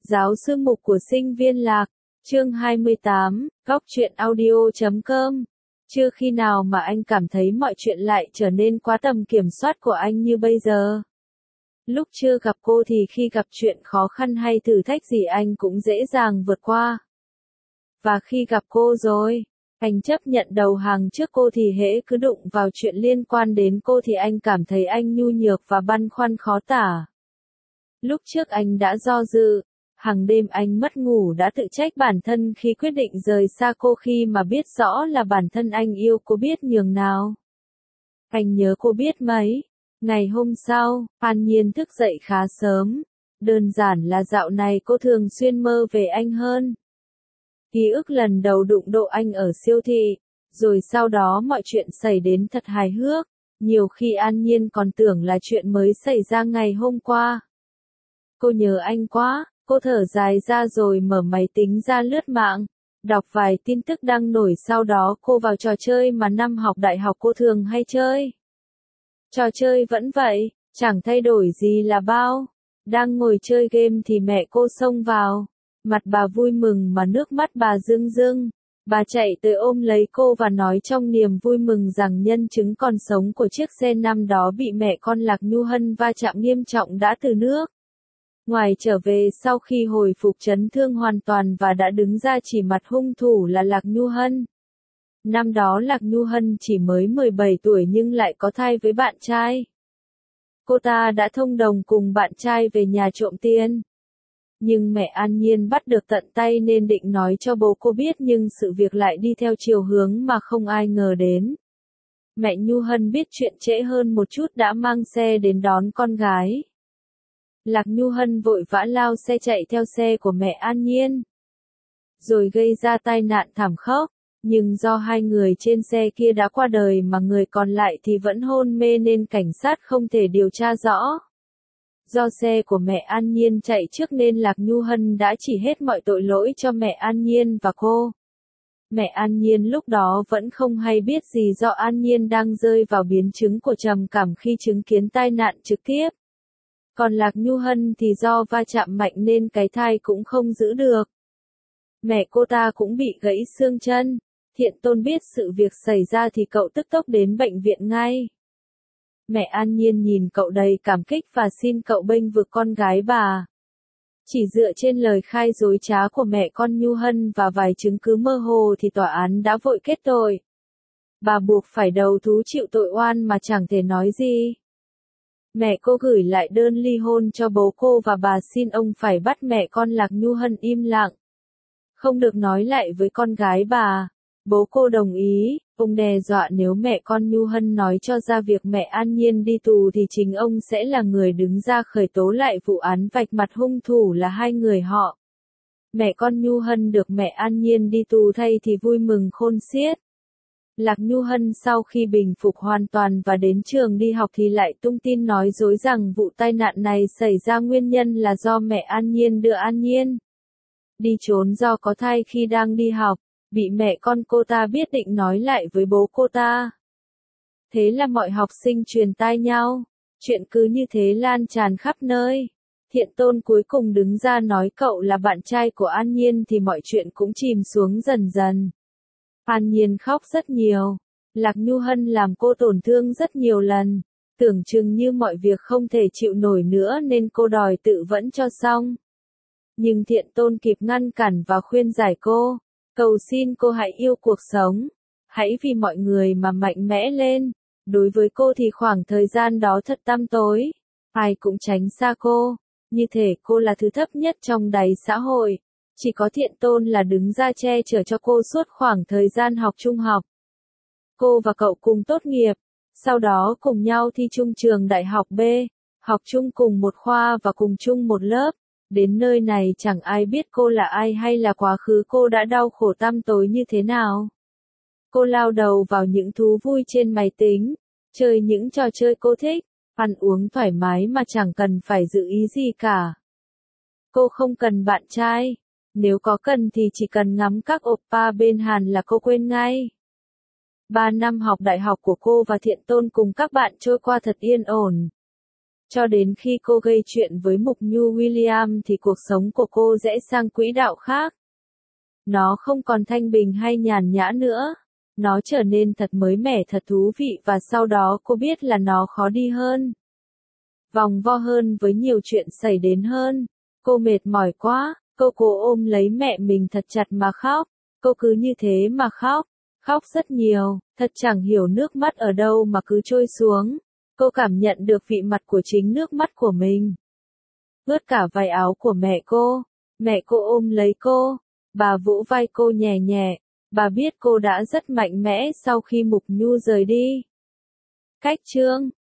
Giáo sư mục của sinh viên lạc, chương 28, góc truyện audio.com. Chưa khi nào mà anh cảm thấy mọi chuyện lại trở nên quá tầm kiểm soát của anh như bây giờ. Lúc chưa gặp cô thì khi gặp chuyện khó khăn hay thử thách gì anh cũng dễ dàng vượt qua. Và khi gặp cô rồi, anh chấp nhận đầu hàng trước cô thì hễ cứ đụng vào chuyện liên quan đến cô thì anh cảm thấy anh nhu nhược và băn khoăn khó tả. Lúc trước anh đã do dự, hàng đêm anh mất ngủ đã tự trách bản thân khi quyết định rời xa cô khi mà biết rõ là bản thân anh yêu cô biết nhường nào. Anh nhớ cô biết mấy. Ngày hôm sau, An Nhiên thức dậy khá sớm. Đơn giản là dạo này cô thường xuyên mơ về anh hơn. Ký ức lần đầu đụng độ anh ở siêu thị, rồi sau đó mọi chuyện xảy đến thật hài hước. Nhiều khi An Nhiên còn tưởng là chuyện mới xảy ra ngày hôm qua. Cô nhớ anh quá, cô thở dài ra rồi mở máy tính ra lướt mạng, đọc vài tin tức đang nổi, sau đó cô vào trò chơi mà năm học đại học cô thường hay chơi. Trò chơi vẫn vậy, chẳng thay đổi gì là bao. Đang ngồi chơi game thì mẹ cô xông vào. Mặt bà vui mừng mà nước mắt bà rưng rưng. Bà chạy tới ôm lấy cô và nói trong niềm vui mừng rằng nhân chứng còn sống của chiếc xe năm đó bị mẹ con Lạc Nhu Hân va chạm nghiêm trọng đã từ nước ngoài trở về sau khi hồi phục chấn thương hoàn toàn và đã đứng ra chỉ mặt hung thủ là Lạc Nhu Hân. Năm đó Lạc Nhu Hân chỉ mới 17 tuổi nhưng lại có thai với bạn trai. Cô ta đã thông đồng cùng bạn trai về nhà trộm tiền. Nhưng mẹ An Nhiên bắt được tận tay nên định nói cho bố cô biết, nhưng sự việc lại đi theo chiều hướng mà không ai ngờ đến. Mẹ Nhu Hân biết chuyện trễ hơn một chút đã mang xe đến đón con gái. Lạc Nhu Hân vội vã lao xe chạy theo xe của mẹ An Nhiên, rồi gây ra tai nạn thảm khốc, nhưng do hai người trên xe kia đã qua đời mà người còn lại thì vẫn hôn mê nên cảnh sát không thể điều tra rõ. Do xe của mẹ An Nhiên chạy trước nên Lạc Nhu Hân đã chỉ hết mọi tội lỗi cho mẹ An Nhiên và cô. Mẹ An Nhiên lúc đó vẫn không hay biết gì do An Nhiên đang rơi vào biến chứng của trầm cảm khi chứng kiến tai nạn trực tiếp. Còn Lạc Nhu Hân thì do va chạm mạnh nên cái thai cũng không giữ được. Mẹ cô ta cũng bị gãy xương chân. Thiện Tôn biết sự việc xảy ra thì cậu tức tốc đến bệnh viện ngay. Mẹ An Nhiên nhìn cậu đầy cảm kích và xin cậu bênh vực con gái bà. Chỉ dựa trên lời khai dối trá của mẹ con Nhu Hân và vài chứng cứ mơ hồ thì tòa án đã vội kết tội. Bà buộc phải đầu thú chịu tội oan mà chẳng thể nói gì. Mẹ cô gửi lại đơn ly hôn cho bố cô và bà xin ông phải bắt mẹ con Lạc Nhu Hân im lặng, không được nói lại với con gái bà. Bố cô đồng ý, ông đe dọa nếu mẹ con Nhu Hân nói cho ra việc mẹ An Nhiên đi tù thì chính ông sẽ là người đứng ra khởi tố lại vụ án vạch mặt hung thủ là hai người họ. Mẹ con Nhu Hân được mẹ An Nhiên đi tù thay thì vui mừng khôn xiết. Lạc Nhu Hân sau khi bình phục hoàn toàn và đến trường đi học thì lại tung tin nói dối rằng vụ tai nạn này xảy ra nguyên nhân là do mẹ An Nhiên đưa An Nhiên đi trốn do có thai khi đang đi học, bị mẹ con cô ta biết định nói lại với bố cô ta. Thế là mọi học sinh truyền tai nhau, chuyện cứ như thế lan tràn khắp nơi. Thiện Tôn cuối cùng đứng ra nói cậu là bạn trai của An Nhiên thì mọi chuyện cũng chìm xuống dần dần. An Nhiên khóc rất nhiều. Lạc Nhu Hân làm cô tổn thương rất nhiều lần. Tưởng chừng như mọi việc không thể chịu nổi nữa nên cô đòi tự vẫn cho xong. Nhưng Thiện Tôn kịp ngăn cản và khuyên giải cô. Cầu xin cô hãy yêu cuộc sống. Hãy vì mọi người mà mạnh mẽ lên. Đối với cô thì khoảng thời gian đó thật tăm tối. Ai cũng tránh xa cô. Như thể cô là thứ thấp nhất trong đáy xã hội. Chỉ có Thiện Tôn là đứng ra che chở cho cô suốt khoảng thời gian học trung học. Cô và cậu cùng tốt nghiệp, sau đó cùng nhau thi chung trường đại học B, học chung cùng một khoa và cùng chung một lớp. Đến nơi này chẳng ai biết cô là ai hay là quá khứ cô đã đau khổ tăm tối như thế nào. Cô lao đầu vào những thú vui trên máy tính, chơi những trò chơi cô thích, ăn uống thoải mái mà chẳng cần phải giữ ý gì cả. Cô không cần bạn trai. Nếu có cần thì chỉ cần ngắm các oppa bên Hàn là cô quên ngay. 3 năm học đại học của cô và Thiện Tôn cùng các bạn trôi qua thật yên ổn. Cho đến khi cô gây chuyện với Mục Nhu William thì cuộc sống của cô rẽ sang quỹ đạo khác. Nó không còn thanh bình hay nhàn nhã nữa. Nó trở nên thật mới mẻ, thật thú vị và sau đó cô biết là nó khó đi hơn. Vòng vo hơn với nhiều chuyện xảy đến hơn. Cô mệt mỏi quá, cô cố ôm lấy mẹ mình thật chặt mà khóc. Cô cứ như thế mà khóc. Khóc rất nhiều, thật chẳng hiểu nước mắt ở đâu mà cứ trôi xuống. Cô cảm nhận được vị mặt của chính nước mắt của mình. Ướt cả váy áo của mẹ cô. Mẹ cô ôm lấy cô. Bà vỗ vai cô nhẹ nhẹ. Bà biết cô đã rất mạnh mẽ sau khi Mục Nhu rời đi. Cách chương